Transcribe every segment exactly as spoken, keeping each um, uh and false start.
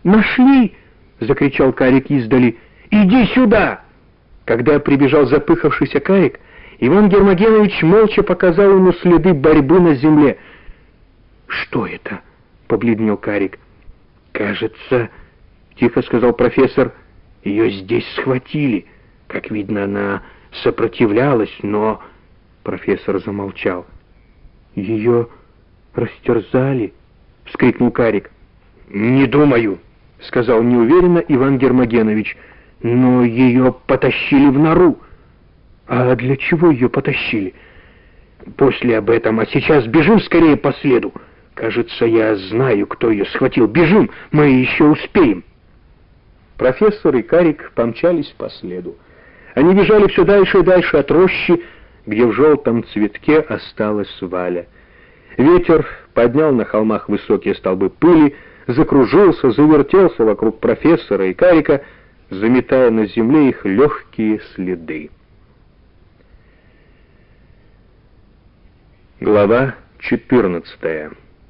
«Нашли!» — закричал Карик издали. «Иди сюда!» Когда прибежал запыхавшийся Карик, Иван Гермогенович молча показал ему следы борьбы на земле. «Что это?» — побледнел Карик. «Кажется, — тихо сказал профессор, — ее здесь схватили. Как видно, она сопротивлялась, но...» Профессор замолчал. «Ее растерзали?» — вскрикнул Карик. «Не думаю», — сказал неуверенно Иван Гермогенович. «Но ее потащили в нору». «А для чего ее потащили?» «После об этом, а сейчас бежим скорее по следу. Кажется, я знаю, кто ее схватил. Бежим, мы еще успеем». Профессор и Карик помчались по следу. Они бежали все дальше и дальше от рощи, где в желтом цветке осталась Валя. Ветер поднял на холмах высокие столбы пыли, закружился, завертелся вокруг профессора и Карика, заметая на земле их легкие следы. Глава четырнадцатая.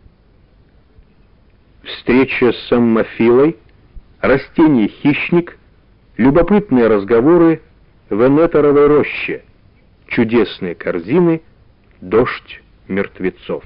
Встреча с Аммофилой, растение-хищник, любопытные разговоры в Энеторовой роще, чудесные корзины, дождь мертвецов.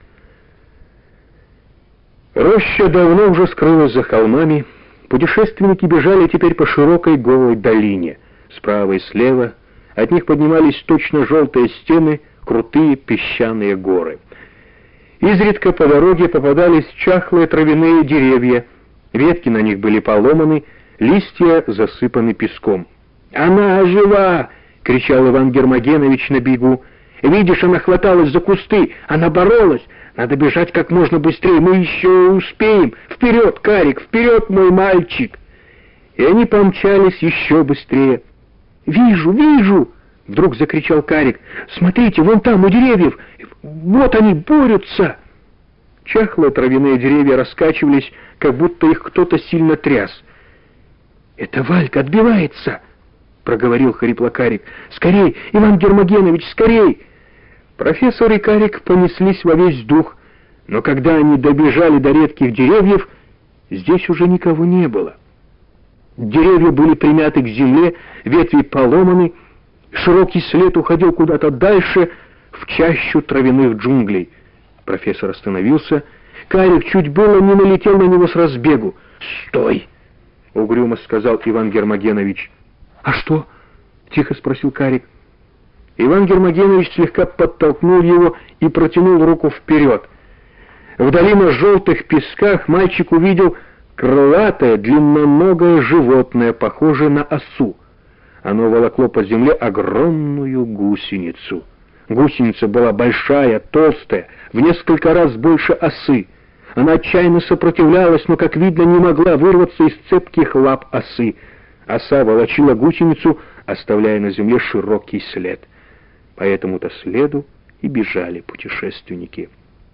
Роща давно уже скрылась за холмами. Путешественники бежали теперь по широкой голой долине. Справа и слева от них поднимались точно желтые стены, крутые песчаные горы. Изредка по дороге попадались чахлые травяные деревья, ветки на них были поломаны, листья засыпаны песком. «Она жива!» — кричал Иван Гермогенович на бегу. «Видишь, она хваталась за кусты, она боролась! Надо бежать как можно быстрее, мы еще успеем! Вперед, Карик, вперед, мой мальчик!» И они помчались еще быстрее. «Вижу, вижу!» — вдруг закричал Карик. «Смотрите, вон там, у деревьев! Вот они борются!» Чахлые травяные деревья раскачивались, как будто их кто-то сильно тряс. «Это Валька отбивается!» — проговорил хрипло Карик. «Скорей, Иван Гермогенович, скорей!» Профессор и Карик понеслись во весь дух, но когда они добежали до редких деревьев, здесь уже никого не было. Деревья были примяты к земле, ветви поломаны, широкий след уходил куда-то дальше, в чащу травяных джунглей. Профессор остановился. Карик чуть было не налетел на него с разбегу. «Стой!» — угрюмо сказал Иван Гермогенович. «А что?» — тихо спросил Карик. Иван Гермогенович слегка подтолкнул его и протянул руку вперед. Вдали на желтых песках мальчик увидел крылатое, длинноногое животное, похожее на осу. Оно волокло по земле огромную гусеницу. Гусеница была большая, толстая, в несколько раз больше осы. Она отчаянно сопротивлялась, но, как видно, не могла вырваться из цепких лап осы. Оса волочила гусеницу, оставляя на земле широкий след. По этому-то следу и бежали путешественники.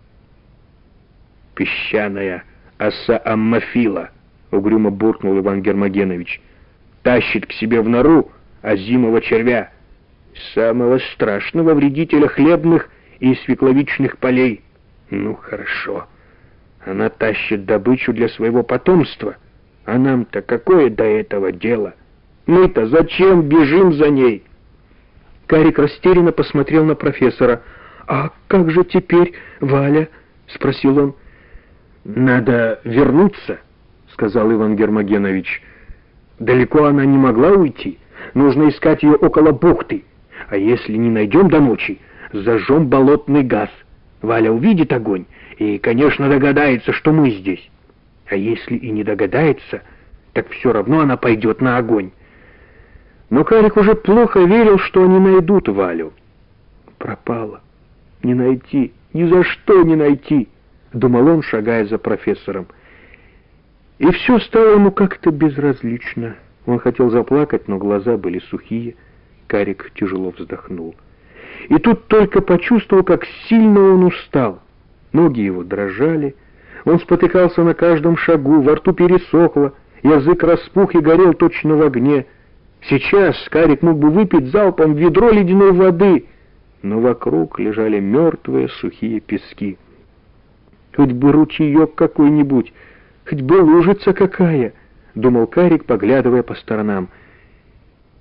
«Песчаная оса Аммофила!» — угрюмо буркнул Иван Гермогенович. «Тащит к себе в нору озимого червя, самого страшного вредителя хлебных и свекловичных полей. Ну, хорошо. Она тащит добычу для своего потомства. А нам-то какое до этого дело? Мы-то зачем бежим за ней?» Карик растерянно посмотрел на профессора. «А как же теперь, Валя?» — спросил он. «Надо вернуться», — сказал Иван Гермогенович. «Далеко она не могла уйти. Нужно искать ее около бухты. А если не найдем до ночи, зажжем болотный газ. Валя увидит огонь и, конечно, догадается, что мы здесь. А если и не догадается, так все равно она пойдет на огонь». Но Карик уже плохо верил, что они найдут Валю. «Пропала. Не найти, ни за что не найти», — думал он, шагая за профессором. И все стало ему как-то безразлично. Он хотел заплакать, но глаза были сухие. Карик тяжело вздохнул. И тут только почувствовал, как сильно он устал. Ноги его дрожали, он спотыкался на каждом шагу, во рту пересохло, язык распух и горел точно в огне. Сейчас Карик мог бы выпить залпом ведро ледяной воды, но вокруг лежали мертвые сухие пески. «Хоть бы ручеек какой-нибудь», Хоть бы лужица какая!» — думал Карик, поглядывая по сторонам.